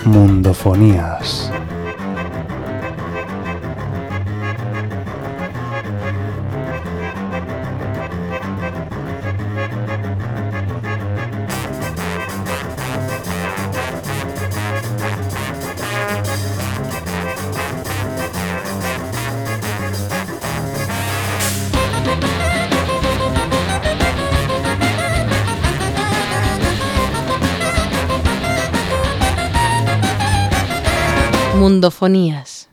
Mundofonías. Mundofonías.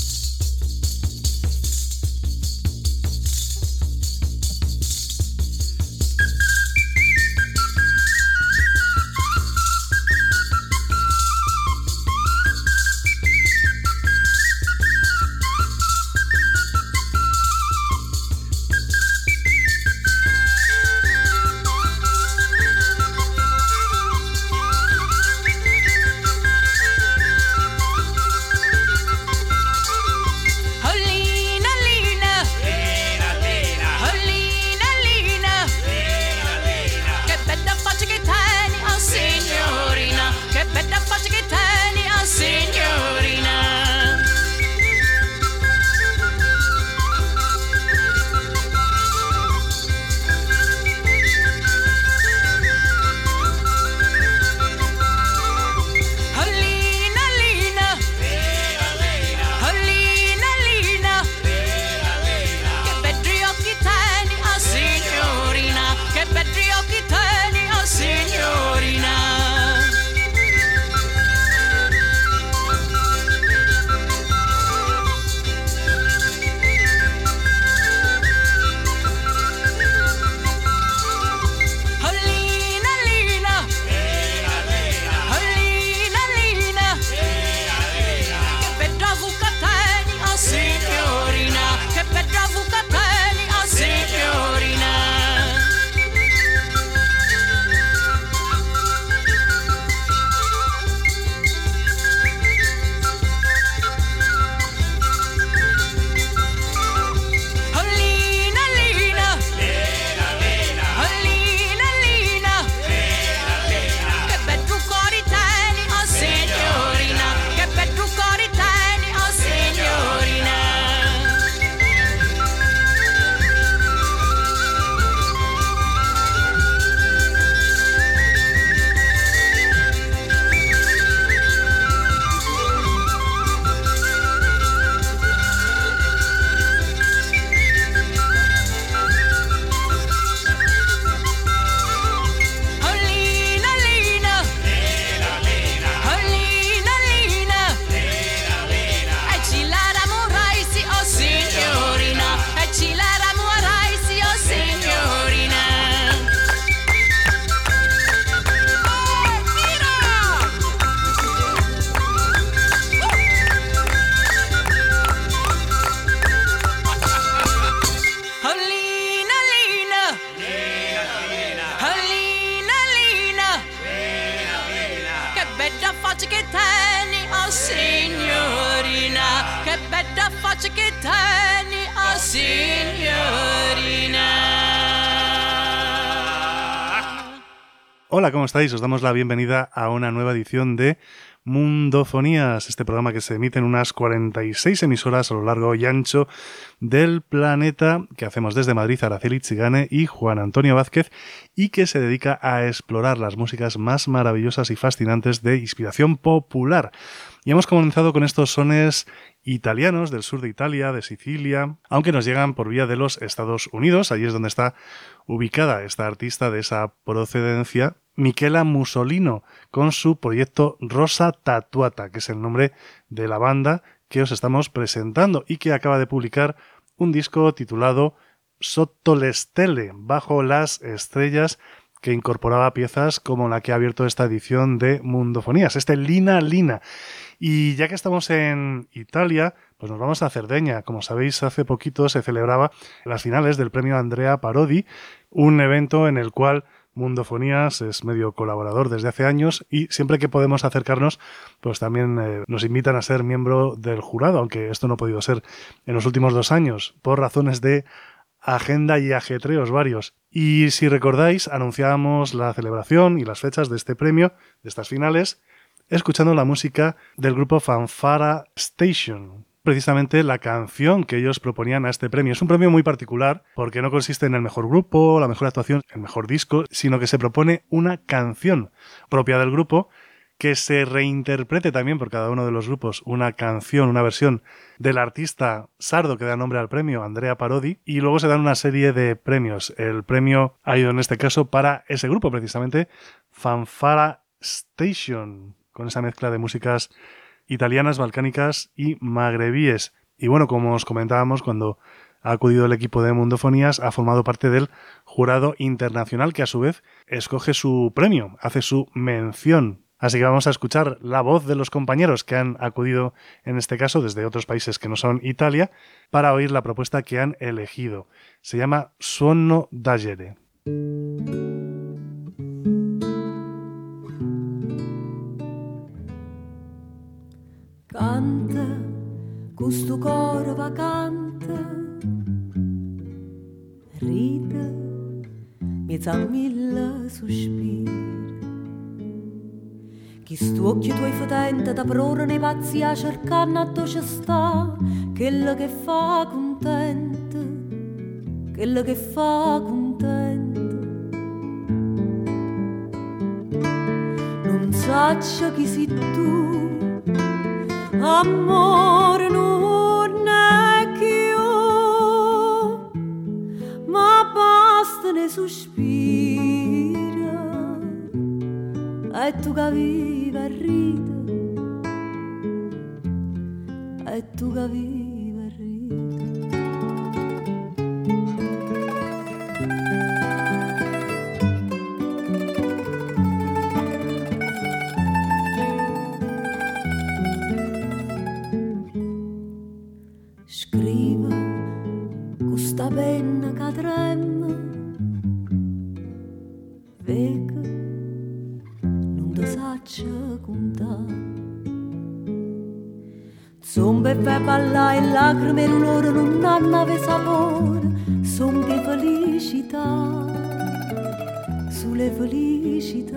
Hola, ¿cómo estáis? Os damos la bienvenida a una nueva edición de Mundofonías, este programa que se emite en unas 46 emisoras a lo largo y ancho del planeta, que hacemos desde Madrid, Araceli Chigane y Juan Antonio Vázquez, y que se dedica a explorar las músicas más maravillosas y fascinantes de inspiración popular. Y hemos comenzado con estos sones italianos del sur de Italia, de Sicilia, aunque nos llegan por vía de los Estados Unidos. Allí es donde está ubicada esta artista de esa procedencia, Michela Musolino, con su proyecto Rosa Tatuata, que es el nombre de la banda que os estamos presentando y que acaba de publicar un disco titulado Sotto le Stelle, bajo las estrellas, que incorporaba piezas como la que ha abierto esta edición de Mundofonías, este Lina Lina. Y ya que estamos en Italia, pues nos vamos a Cerdeña. Como sabéis, hace poquito se celebraba las finales del premio Andrea Parodi, un evento en el cual Mundofonías es medio colaborador desde hace años y siempre que podemos acercarnos, pues también nos invitan a ser miembro del jurado, aunque esto no ha podido ser en los últimos 2 años, por razones de agenda y ajetreos varios. Y si recordáis, anunciábamos la celebración y las fechas de este premio, de estas finales, escuchando la música del grupo Fanfara Station. Precisamente la canción que ellos proponían a este premio. Es un premio muy particular porque no consiste en el mejor grupo, la mejor actuación, el mejor disco, sino que se propone una canción propia del grupo que se reinterprete también por cada uno de los grupos una canción, una versión del artista sardo que da nombre al premio, Andrea Parodi, y luego se dan una serie de premios. El premio ha ido en este caso para ese grupo precisamente, Fanfara Station, con esa mezcla de músicas italianas, balcánicas y magrebíes. Y bueno, como os comentábamos, cuando ha acudido el equipo de Mundofonías, ha formado parte del jurado internacional que a su vez escoge su premio, hace su mención. Así que vamos a escuchar la voz de los compañeros que han acudido, en este caso, desde otros países que no son Italia, para oír la propuesta que han elegido. Se llama Suono d'Agere. Canta, questo coro vacante, ride, mezza mille sospiri. Chi stu occhi tuoi fetente da prora nei pazzi a cercare a dove sta, quello che fa contento, quello che fa contento. Non saccia chi sei tu, amore non è che io, ma basta ne sospira, e tu che vivi e ride, e tu che vivi e ride. Questa penna che trema, vega, non ti saccia contare. Zombe e fai ballare e lacrime in un'ora non hanno sapore, son che felicità, sulle felicità.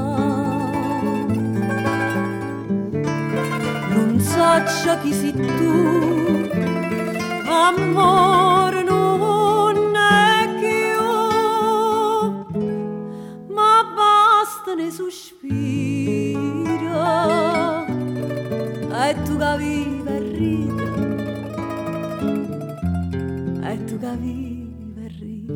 Non saccia chi sei tu, amore non è che io, ma basta ne sospira, e tu che vivi e ride, e tu che vivi e ride.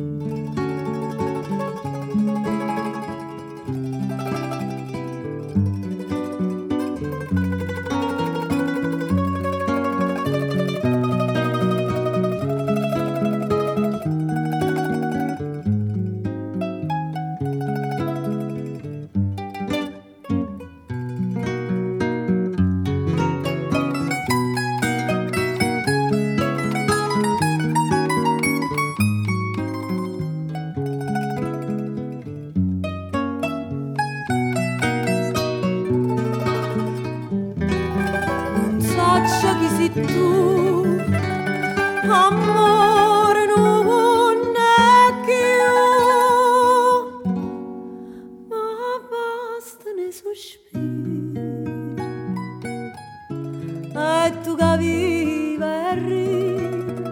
Tu, amore non è che io, ma basta ne sospiri, e tu che vivi e ridi,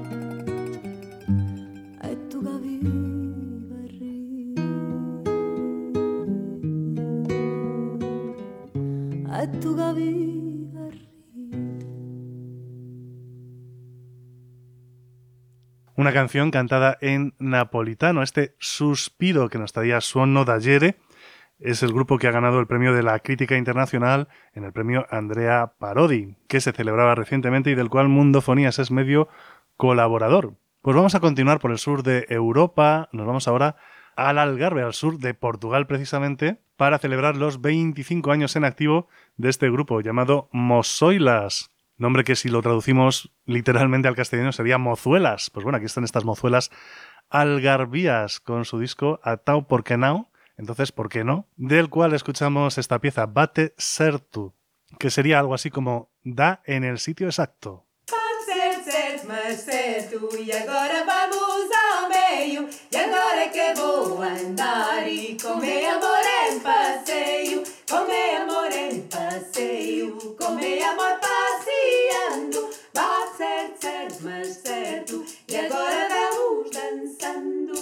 e tu che vivi e ridi, e tu che vivi. Una canción cantada en napolitano. Este suspiro que nos traía Suono d'Agere es el grupo que ha ganado el premio de la crítica internacional en el premio Andrea Parodi, que se celebraba recientemente y del cual Mundofonías es medio colaborador. Pues vamos a continuar por el sur de Europa, nos vamos ahora al Algarve, al sur de Portugal precisamente, para celebrar los 25 años en activo de este grupo llamado Mozoilas. Nombre que si lo traducimos literalmente al castellano sería Mozuelas. Pues bueno, aquí están estas mozuelas algarvías con su disco Atau Porque Now, entonces ¿por qué no? Del cual escuchamos esta pieza Bate Certo, que sería algo así como da en el sitio exacto. Mas certo, e agora vamos ao meio, e agora que vou andar e comer amor em passeio. com meu amor em passeio, com meu amor passeando. Vá certo, certo, mas certo, e agora vamos dançando.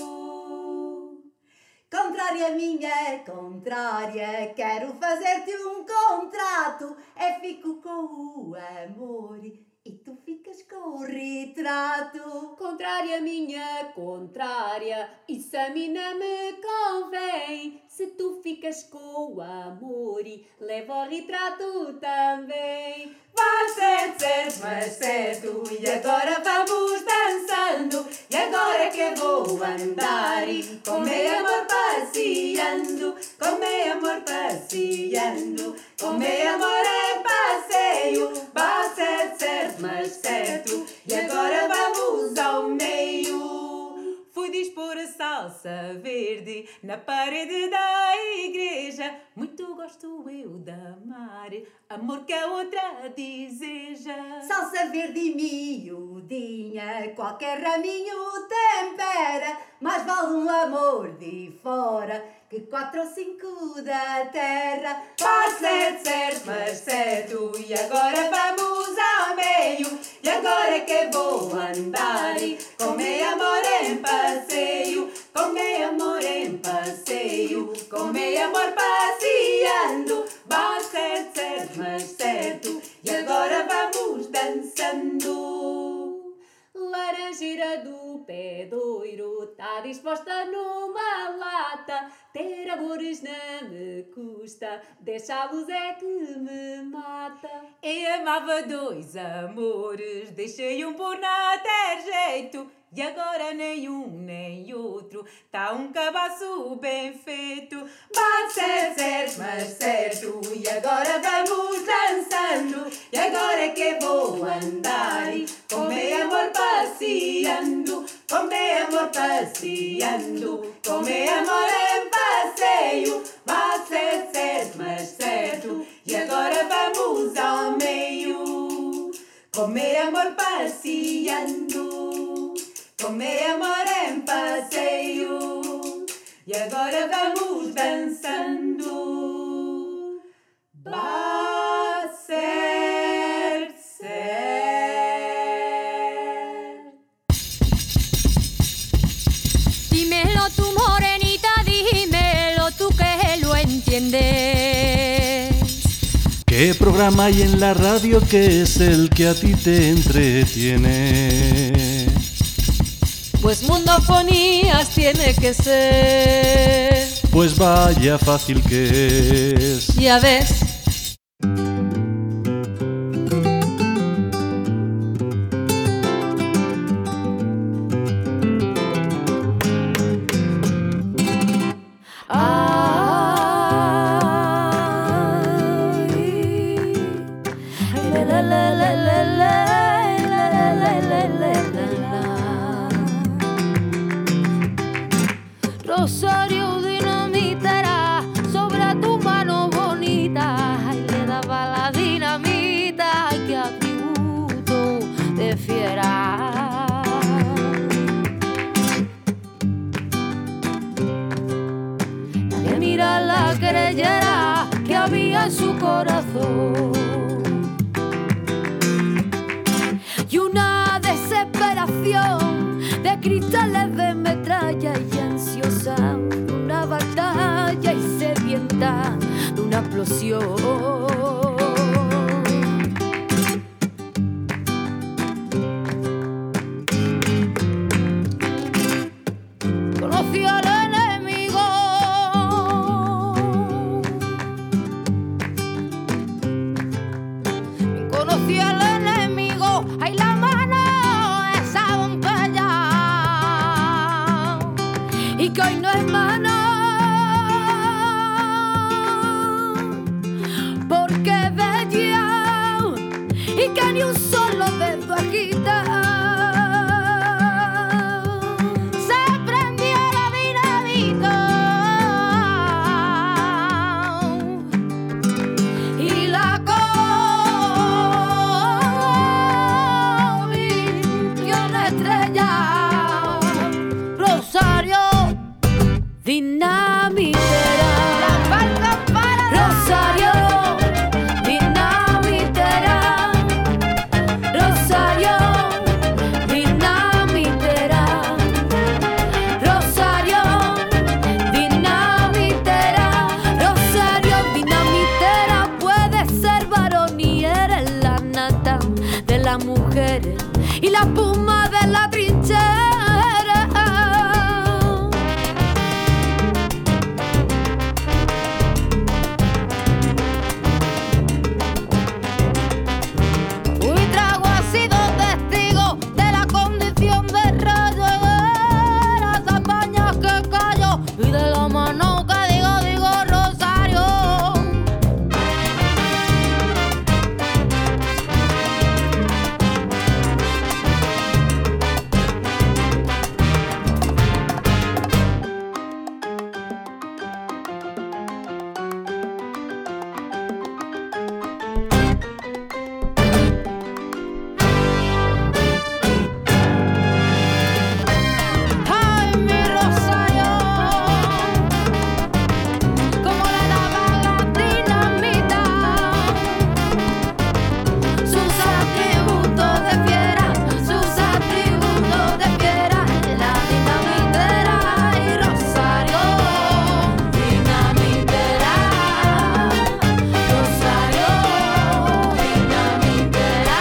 Contrária minha, contrária, quero fazer-te um contrato. Fico com o amor e tu ficas com o retrato. Contrária minha, contrária, isso a mim não me convém. Se tu ficas com o amor e leva o retrato também. Vai certo, certo, mas certo, e agora vamos dançando. E agora que vou andar e com meu amor passeando, com meu amor passeando, com meu amor em passeio. Vai certo, certo, mas certo, e agora vamos ao meio. Fui dispor a salsa verde na parede da igreja. Muito gosto eu de amar, amor que a outra deseja. Salsa verde e miudinha, qualquer raminho tempera. Mais vale um amor de fora que 4 ou 5 da terra. Faz certo, certo, mas certo, e agora vamos ao meio. E agora que vou andar com meu amor em passeio, com meu amor em passeio, com meu amor passeando. Vai certo, certo, mas certo, e agora vamos dançando. Laranjeira do pé doiro, tá disposta numa lata. Ter amores não me custa, deixá-los é que me mata. Eu amava 2 amores, deixei um por não ter jeito. E agora nem um nem outro, tá um cabaço bem feito. Bate certo, certo, mas certo, e agora vamos dançando. E agora que vou andar com meu amor passeando, com meu amor passeando, com meu amor em passeio. Bate certo, certo, mas certo, e agora vamos ao meio. Com meu amor passeando, com meu amor em passeio, e agora vamos dançando. Vai certo, certo. Dímelo tú, morenita, dímelo tú que lo entiendes. ¿Qué programa hay en la radio que es el que a ti te entretiene? Pues Mundofonías tiene que ser. Pues vaya fácil que es. Ya ves. Rosario dinamitera sobre tu mano bonita y le daba la dinamita, que atributo de fiera. Nadie mira la creyera que había en su corazón y una desesperación de cristales de metralla y ansiosa de una batalla y sedienta de una explosión. Conocí al enemigo, conocí al enemigo, ay la mano esa bombella, y que hoy no es mano, porque bella y que ni un solo dedo agita. Se prendió la dinamita y la convirtió en estrella. Rosario dinamitera, la falta para Rosario las mujeres y la espuma de la trinchera. Fui trago, ha sido testigo de la condición de rayo, de las hazañas que callo y de la mano que digo Rosario. Ay, mi Rosario, como le daba la dinamita, sus atributos de fiera, la dinamitera y Rosario, dinamitera, Rosario, dinamitera.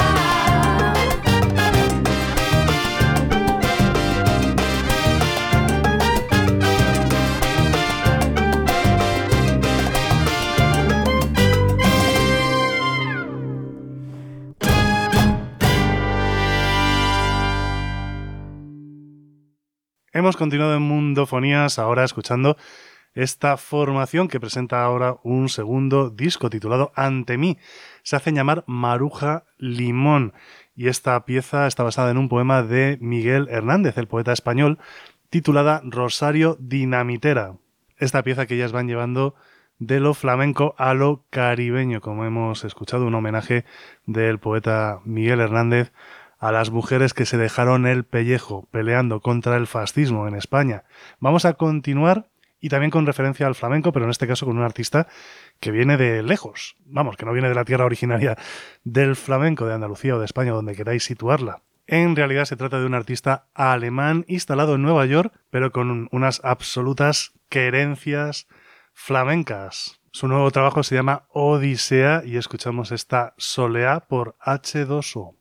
Hemos continuado en Mundofonías, ahora escuchando esta formación que presenta ahora un segundo disco titulado Ante mí. Se hacen llamar Maruja Limón y esta pieza está basada en un poema de Miguel Hernández, el poeta español, titulada Rosario Dinamitera. Esta pieza que ellas van llevando de lo flamenco a lo caribeño, como hemos escuchado, un homenaje del poeta Miguel Hernández a las mujeres que se dejaron el pellejo peleando contra el fascismo en España. Vamos a continuar y también con referencia al flamenco, pero en este caso con un artista que viene de lejos. Vamos, que no viene de la tierra originaria del flamenco, de Andalucía o de España, donde queráis situarla. En realidad se trata de un artista alemán instalado en Nueva York, pero con unas absolutas querencias flamencas. Su nuevo trabajo se llama Odisea y escuchamos esta Soleá por H2O.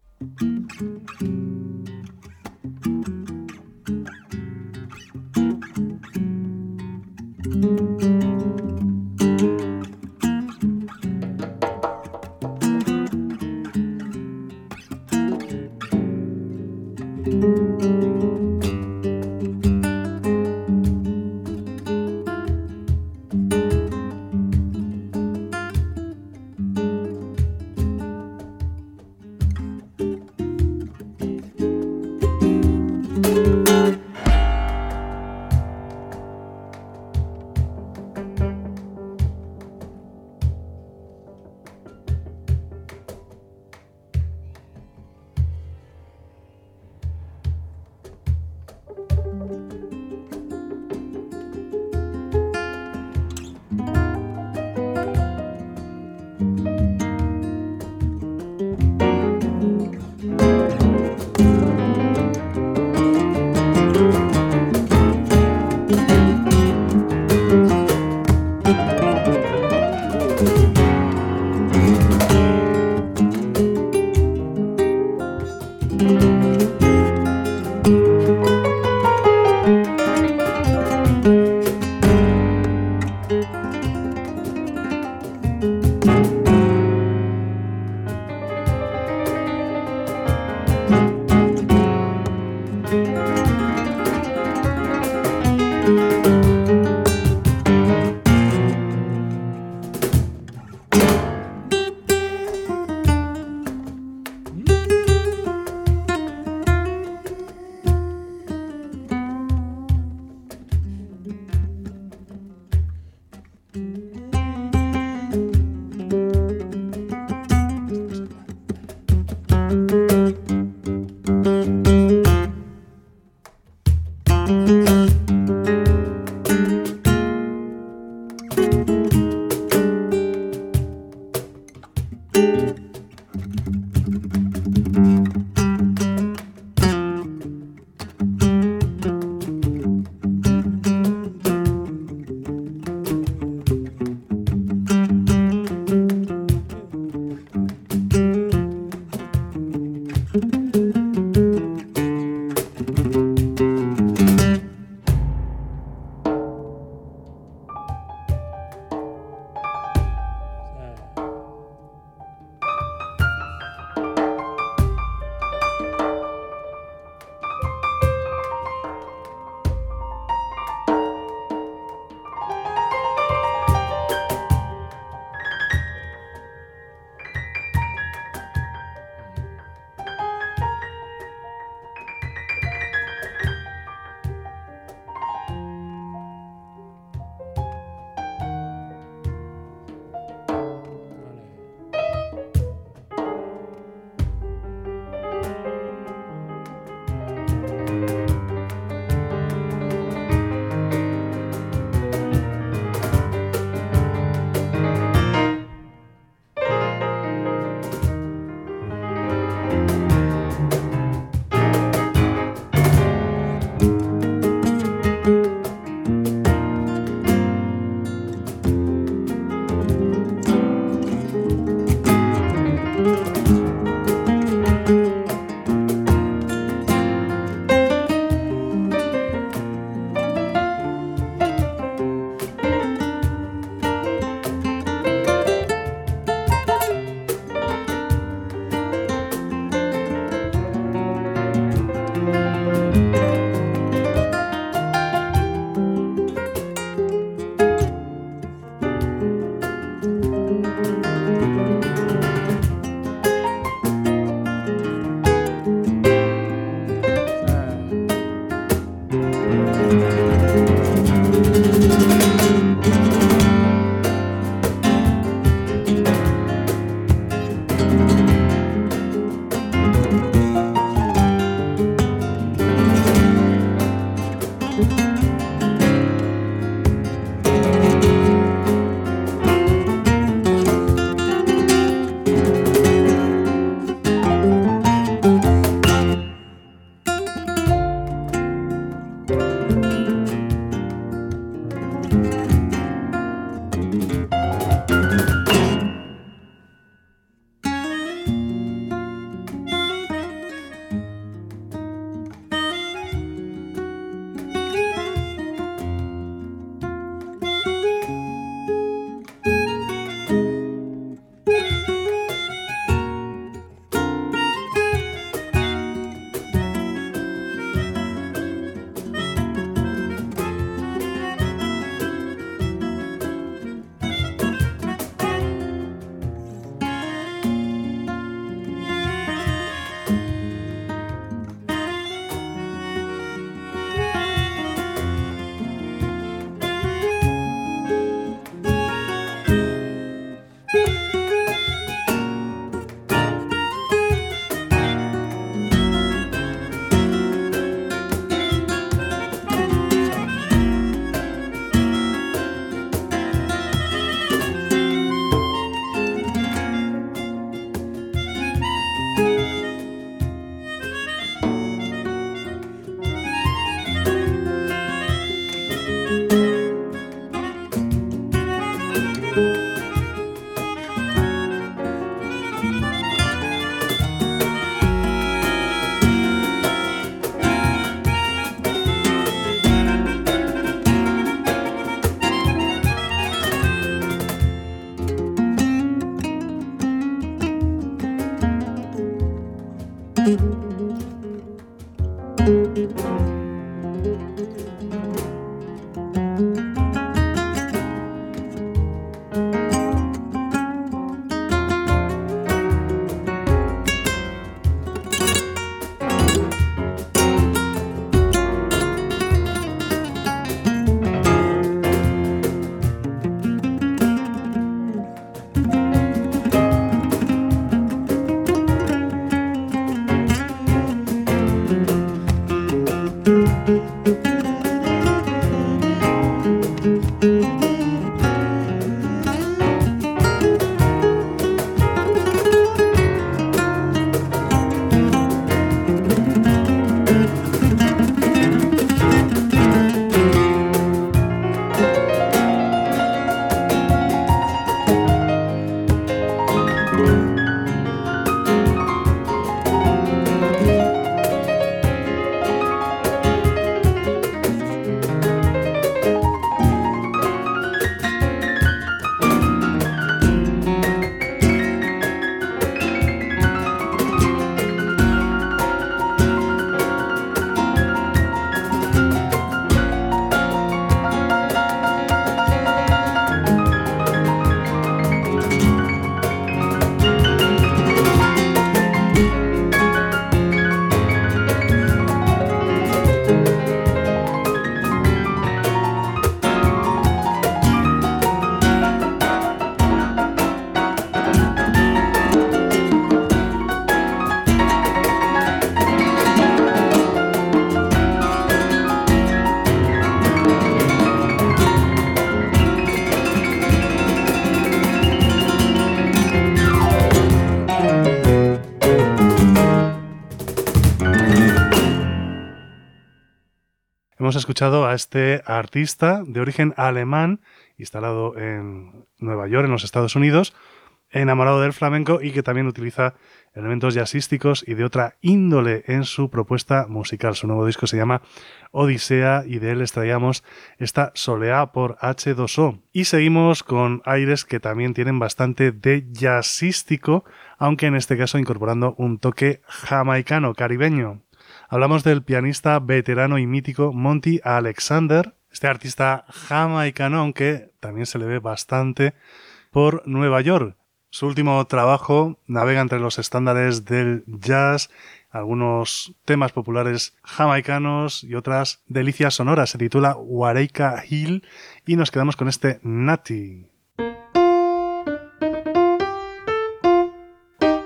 Hemos escuchado a este artista de origen alemán, instalado en Nueva York, en los Estados Unidos, enamorado del flamenco y que también utiliza elementos jazzísticos y de otra índole en su propuesta musical. Su nuevo disco se llama Odisea y de él extraíamos esta Soleá por H2O. Y seguimos con aires que también tienen bastante de jazzístico, aunque en este caso incorporando un toque jamaicano, caribeño. Hablamos del pianista veterano y mítico Monty Alexander, este artista jamaicano, aunque también se le ve bastante por Nueva York. Su último trabajo navega entre los estándares del jazz, algunos temas populares jamaicanos y otras delicias sonoras. Se titula Wareika Hill y nos quedamos con este Natty.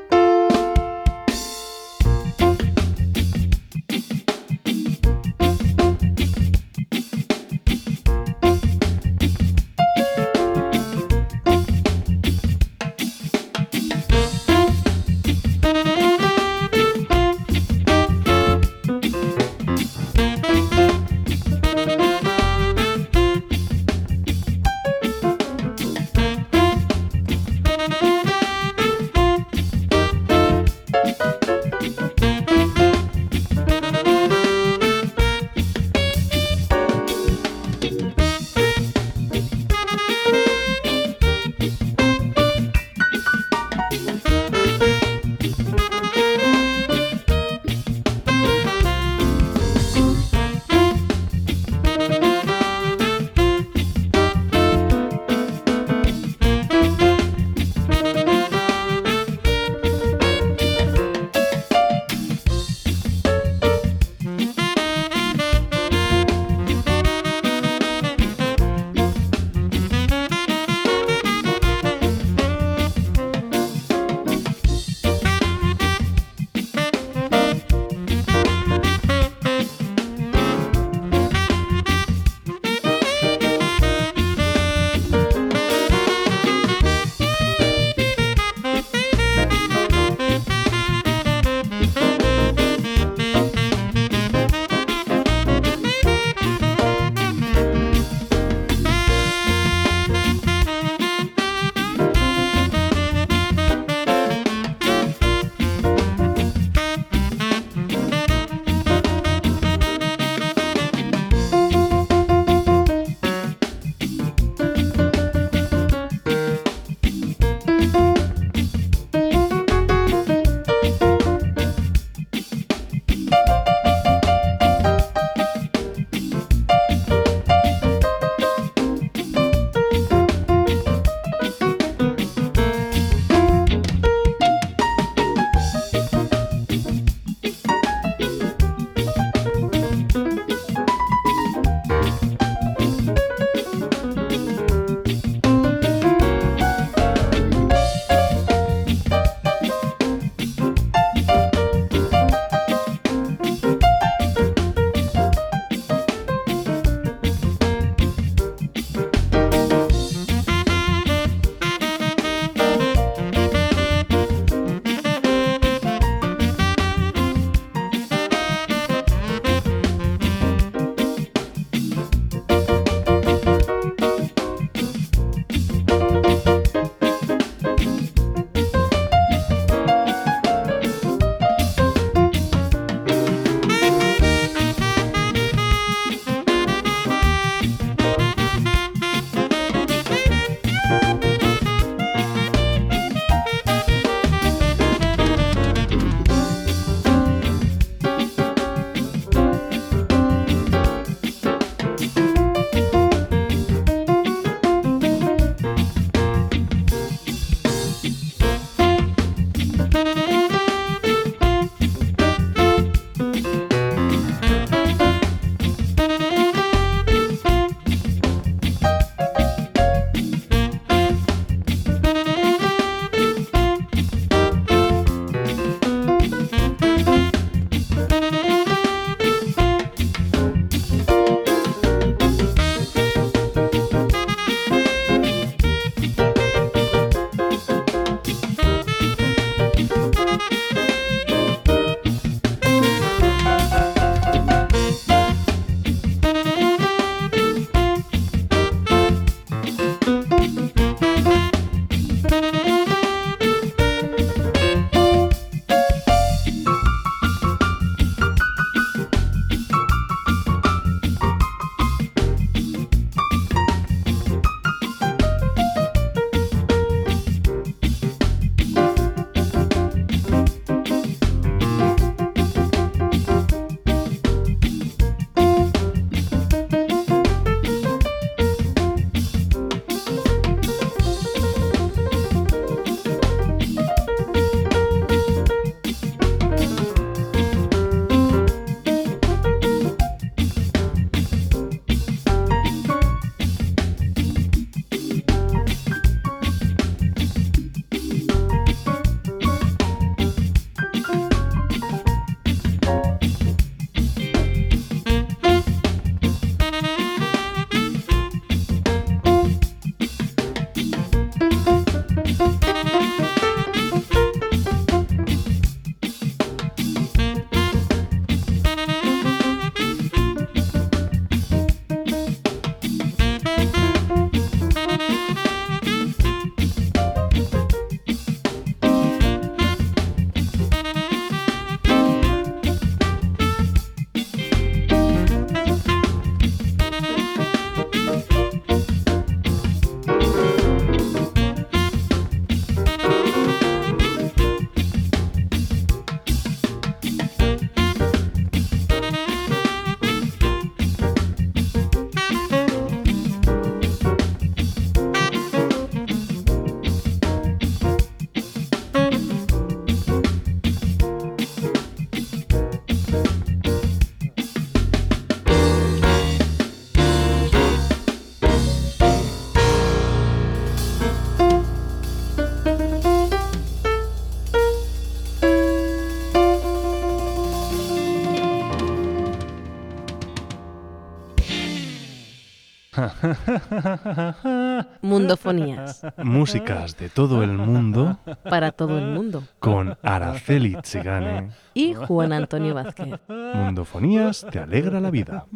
Mundofonías. Músicas de todo el mundo Para todo el mundo. con Araceli Chigane. Y Juan Antonio Vázquez. Mundofonías te alegra la vida.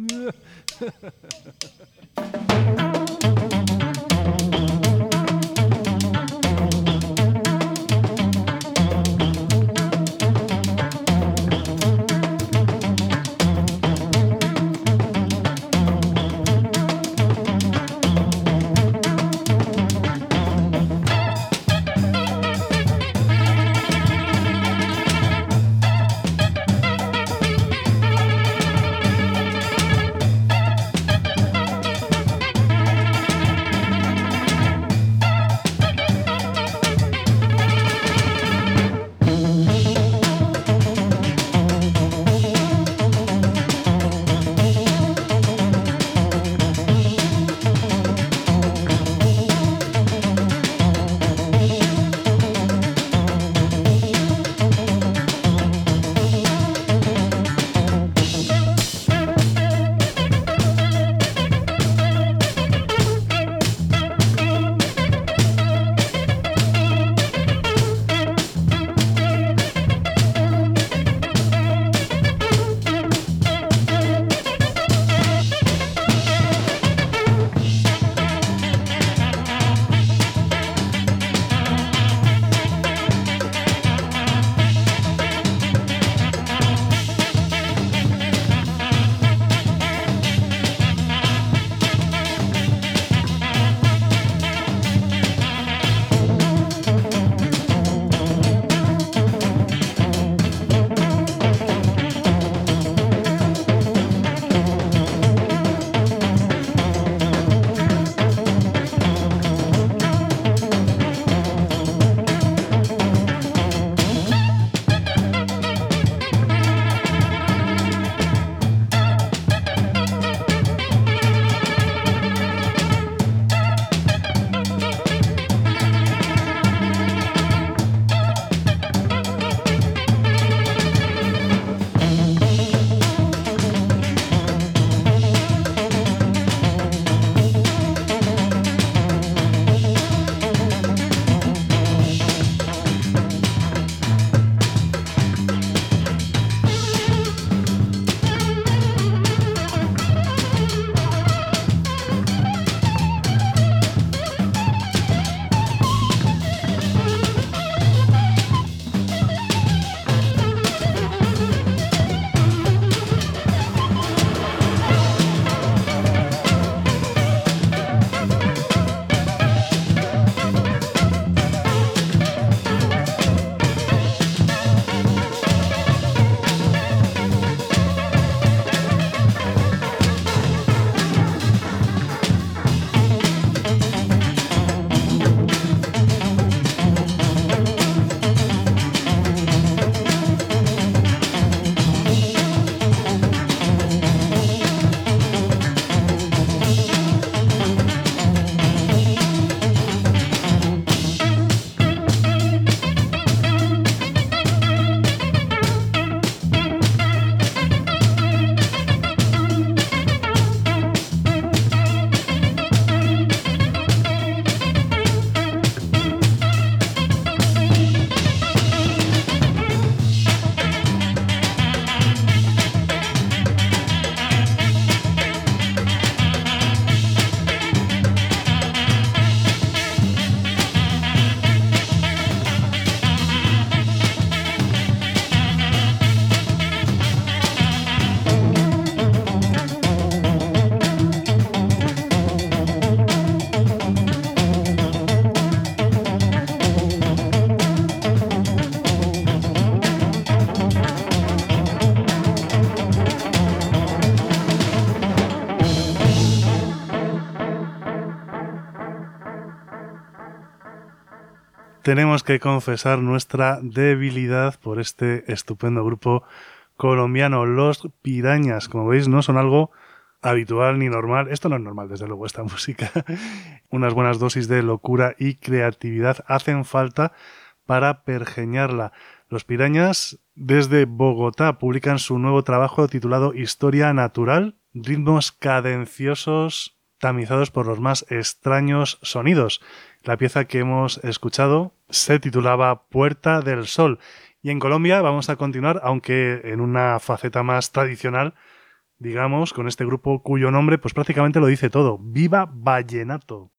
tenemos que confesar nuestra debilidad por este estupendo grupo colombiano, Los Pirañas. Como veis, no son algo habitual ni normal. Esto no es normal, desde luego, esta música. Unas buenas dosis de locura y creatividad hacen falta para pergeñarla. Los Pirañas, desde Bogotá, publican su nuevo trabajo titulado Historia Natural. Ritmos cadenciosos, tamizados por los más extraños sonidos. La pieza que hemos escuchado se titulaba Puerta del Sol. Y en Colombia vamos a continuar, aunque en una faceta más tradicional, digamos, con este grupo cuyo nombre pues prácticamente lo dice todo. ¡Viva Vallenato!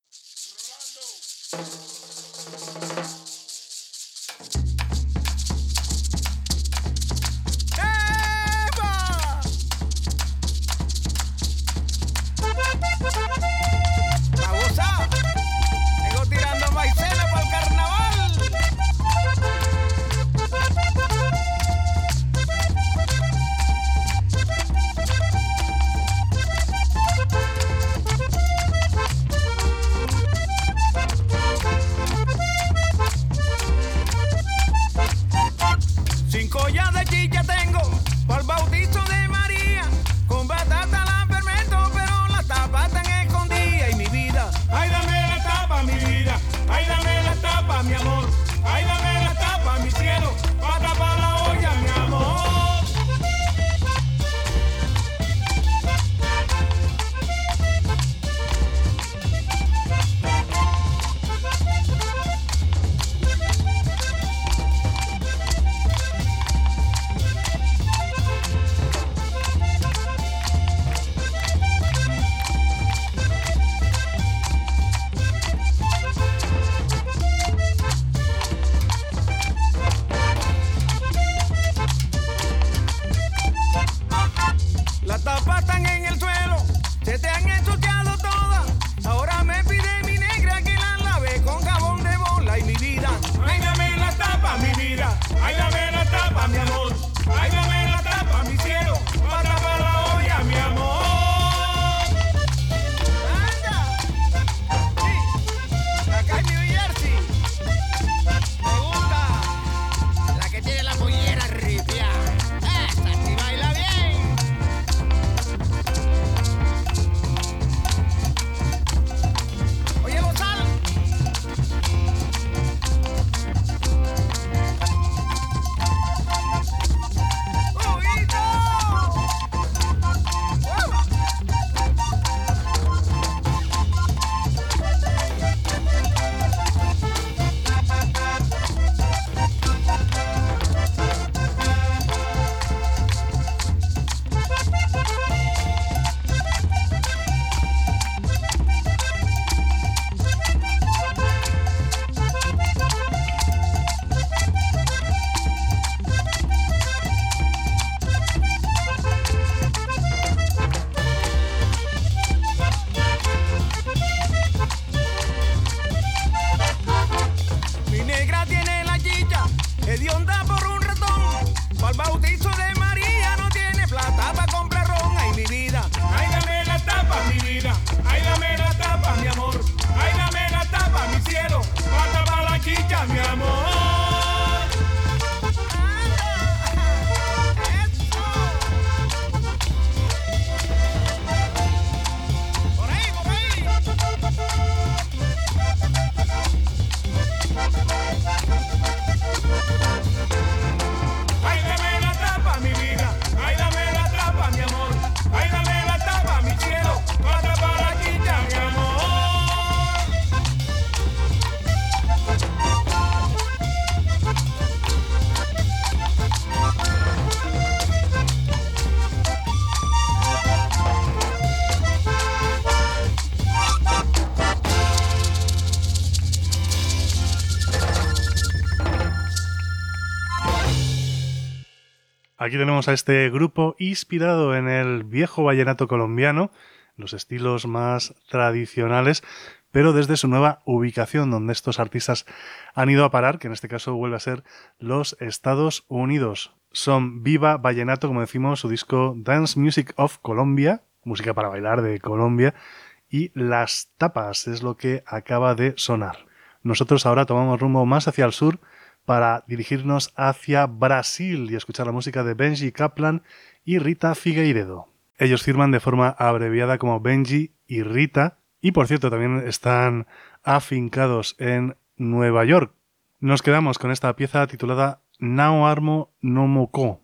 Aquí tenemos a este grupo inspirado en el viejo vallenato colombiano, los estilos más tradicionales, pero desde su nueva ubicación, donde estos artistas han ido a parar, que en este caso vuelve a ser los Estados Unidos. Son Viva Vallenato, como decimos, su disco Dance Music of Colombia, música para bailar de Colombia, y Las Tapas es lo que acaba de sonar. Nosotros ahora tomamos rumbo más hacia el sur para dirigirnos hacia Brasil y escuchar la música de Benji Kaplan y Rita Figueiredo. Ellos firman de forma abreviada como Benji y Rita, y por cierto también están afincados en Nueva York. Nos quedamos con esta pieza titulada Nao Armo no Moko.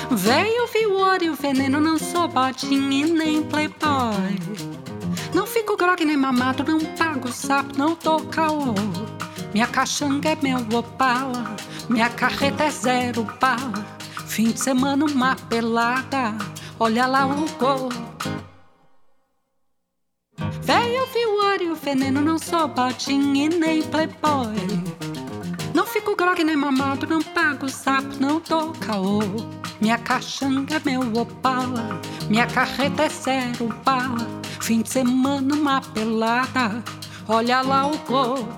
Veio, viu ouro e o veneno, não sou botinha e nem playboy. Não fico grog nem mamado, não pago sapo, não dou caô. Minha caxanga é meu opala, minha carreta é 0 bala. Fim de semana uma pelada, olha lá o gol. Veio, viu ouro e o veneno, não sou botinha e nem playboy. Não fico grog nem mamado, não pago sapo, não dou caô. Minha caxanga é meu opala, minha carreta é 0 bala. Fim de semana uma pelada, olha lá o gol.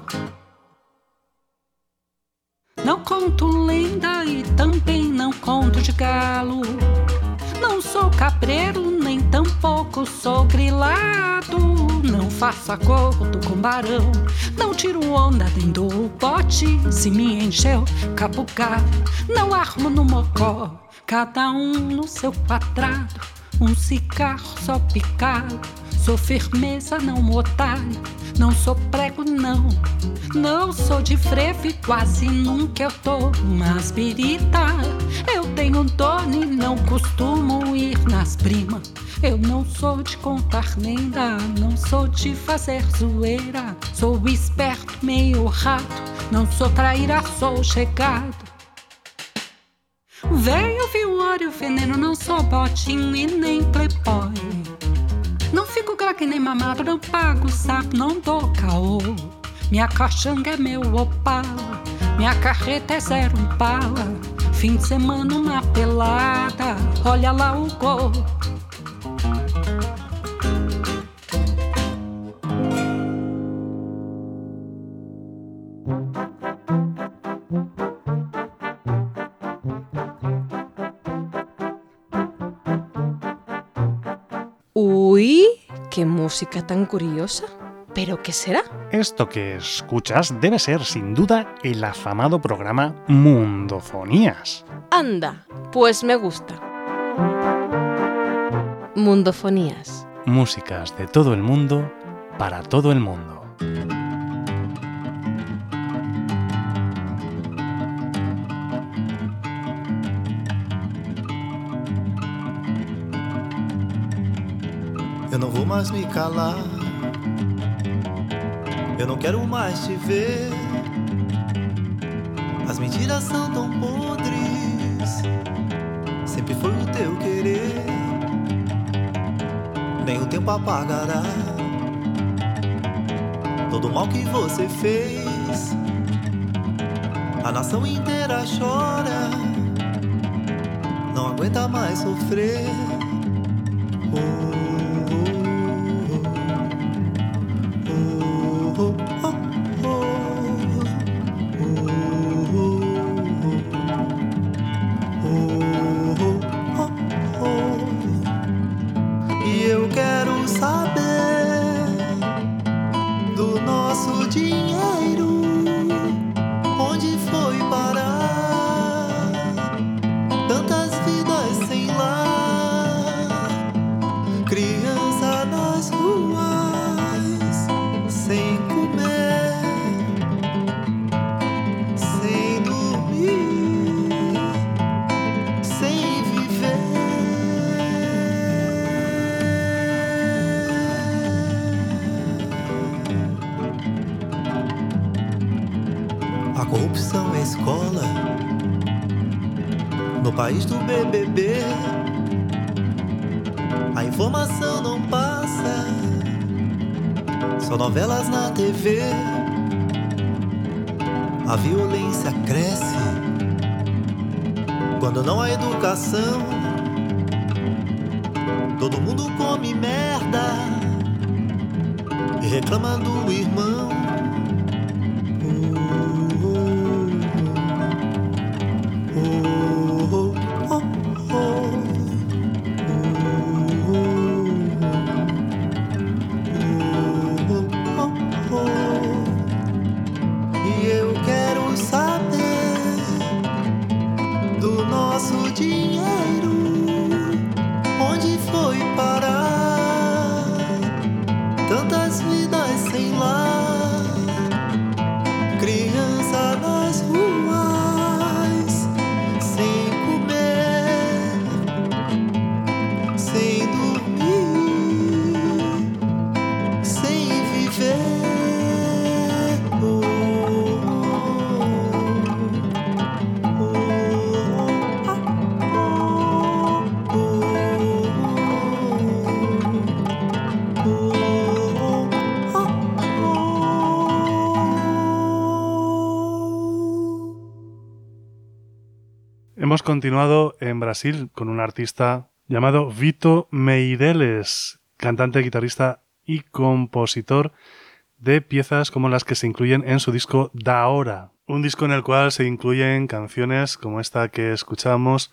Não conto lenda e também não conto de galo. Não sou cabreiro, nem tampouco sou grilado. Não faço acordo com barão, não tiro onda dentro do bote. Se me encheu, capucar, não armo no mocó. Cada um no seu quadrado, um cigarro só picado. Sou firmeza, não otário, não sou prego, não. Não sou de frevo e quase nunca eu tô umas birita. Eu tenho dono e não costumo ir nas primas. Eu não sou de contar nem dar, não sou de fazer zoeira. Sou esperto, meio rato, não sou traíra, sou chegado. Veio, viu ouro e o veneno, não sou botinho e nem playboy. Não fico grog nem mamado, não pago sapo, não dou caô. Minha caxanga é meu opala, minha carreta é 0 bala. Fim de semana uma pelada, olha lá o gol. Uy, qué música tan curiosa. ¿Pero qué será? Esto que escuchas debe ser, sin duda, el afamado programa Mundofonías. Anda, pues me gusta. Mundofonías. Músicas de todo el mundo, para todo el mundo. Eu não vou mais me calar, eu não quero mais te ver. As mentiras são tão podres, sempre foi o teu querer. Nem o tempo apagará todo o mal que você fez. A nação inteira chora, não aguenta mais sofrer. A corrupção é escola no país do BBB. A informação não passa, só novelas na TV. A violência cresce quando não há educação. Todo mundo come merda e reclama do irmão. Hemos continuado en Brasil con un artista llamado Vito Meireles, cantante, guitarrista y compositor de piezas como las que se incluyen en su disco Da Hora, un disco en el cual se incluyen canciones como esta que escuchamos,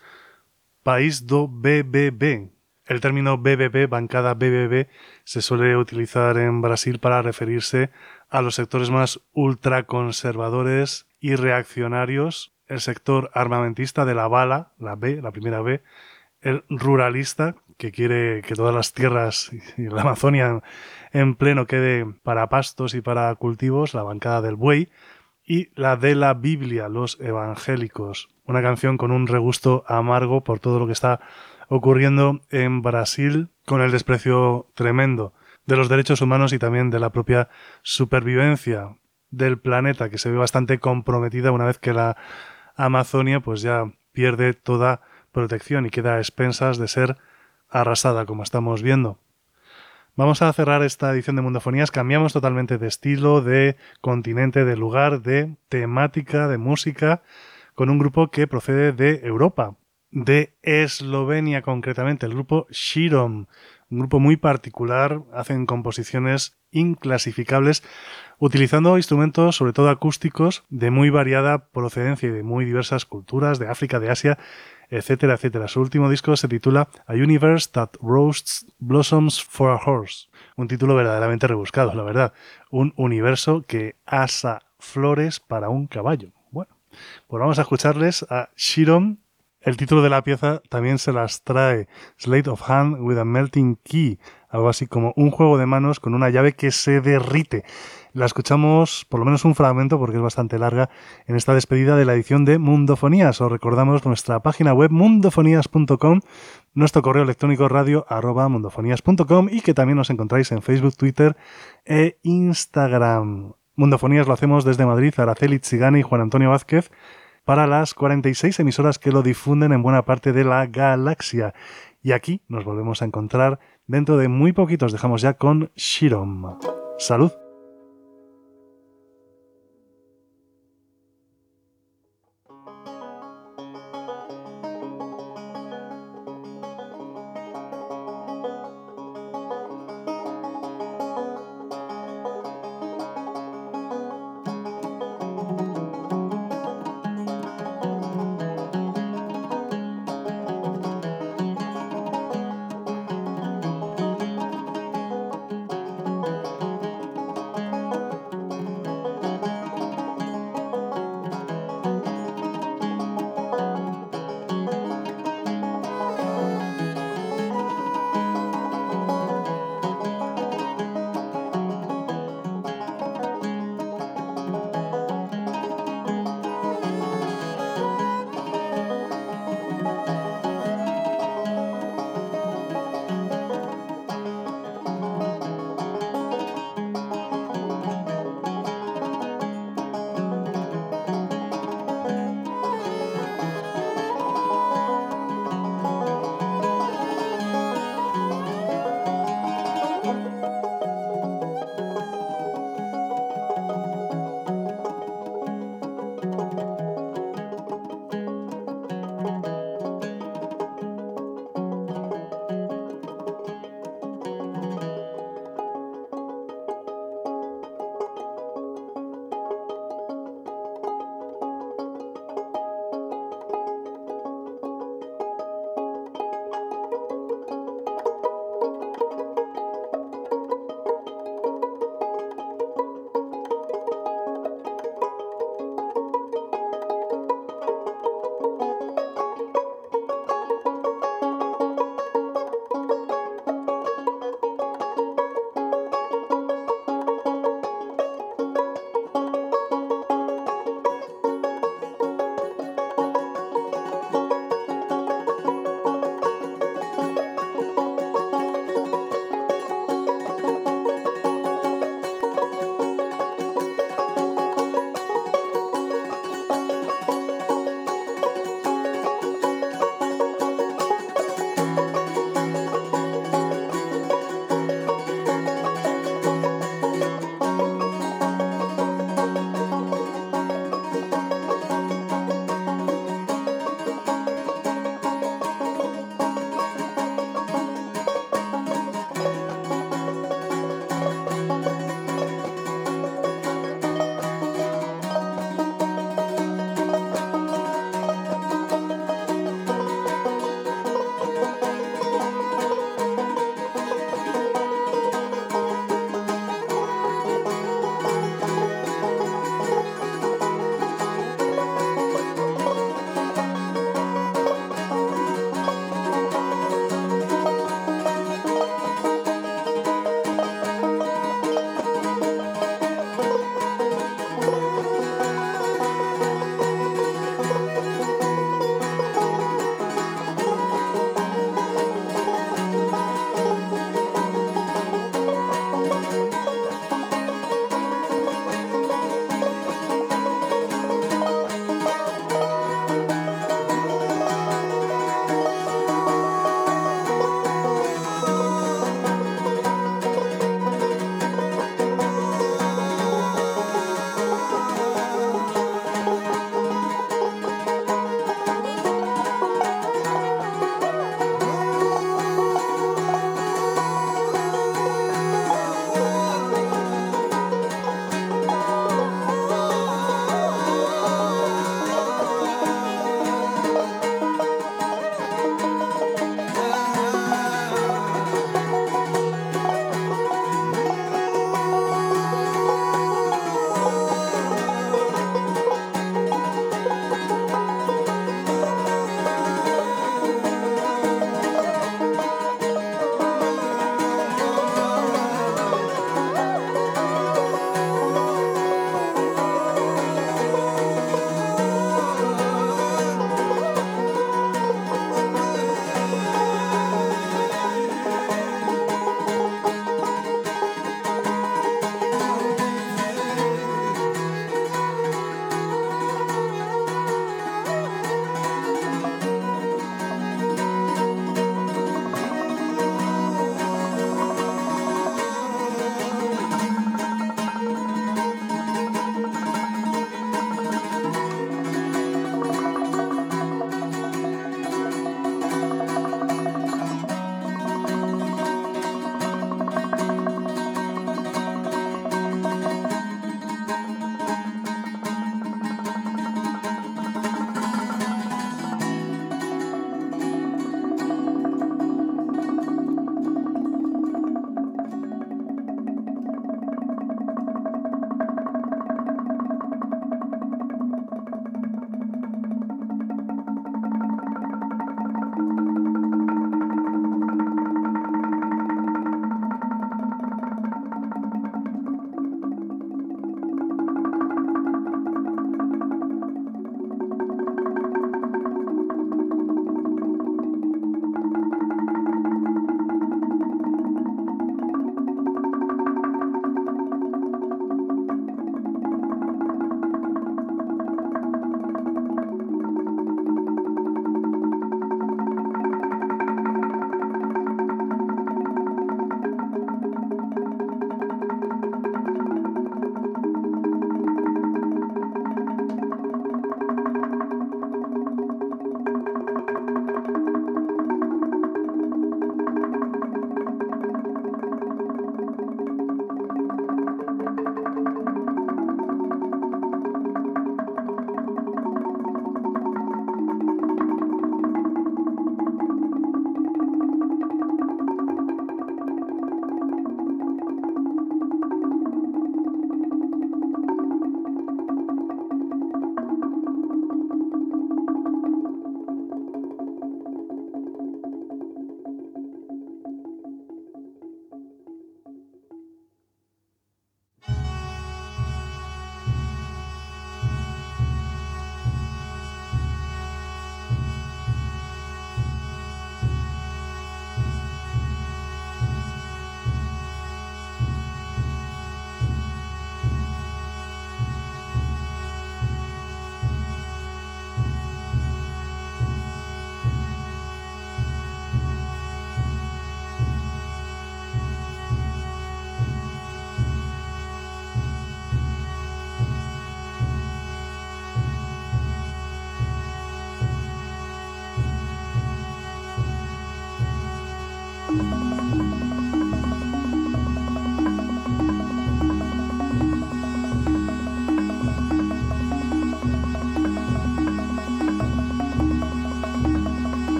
País do BBB. El término BBB, bancada BBB, se suele utilizar en Brasil para referirse a los sectores más ultraconservadores y reaccionarios, el sector armamentista de la bala, la B, la primera B, el ruralista, que quiere que todas las tierras y la Amazonia en pleno quede para pastos y para cultivos, la bancada del buey, y la de la Biblia, los evangélicos. Una canción con un regusto amargo por todo lo que está ocurriendo en Brasil, con el desprecio tremendo de los derechos humanos y también de la propia supervivencia del planeta, que se ve bastante comprometida una vez que la Amazonia pues ya pierde toda protección y queda a expensas de ser arrasada, como estamos viendo. Vamos a cerrar esta edición de Mundofonías. Cambiamos totalmente de estilo, de continente, de lugar, de temática, de música, con un grupo que procede de Europa, de Eslovenia concretamente, el grupo Shirom, un grupo muy particular. Hacen composiciones inclasificables utilizando instrumentos sobre todo acústicos de muy variada procedencia y de muy diversas culturas, de África, de Asia, etcétera, etcétera. Su último disco se titula A Universe That Roasts Blossoms for a Horse, un título verdaderamente rebuscado, la verdad. Un universo que asa flores para un caballo. Bueno, pues vamos a escucharles a Shirom. El título de la pieza también se las trae, Sleight of Hand with a Melting Key, algo así como un juego de manos con una llave que se derrite. La escuchamos, por lo menos un fragmento, porque es bastante larga, en esta despedida de la edición de Mundofonías. Os recordamos nuestra página web mundofonías.com, nuestro correo electrónico radio@mundofonías.com y que también nos encontráis en Facebook, Twitter e Instagram. Mundofonías lo hacemos desde Madrid, Araceli Tsigani y Juan Antonio Vázquez, para las 46 emisoras que lo difunden en buena parte de la galaxia. Y aquí nos volvemos a encontrar dentro de muy poquitos. Dejamos ya con Shirom. ¡Salud!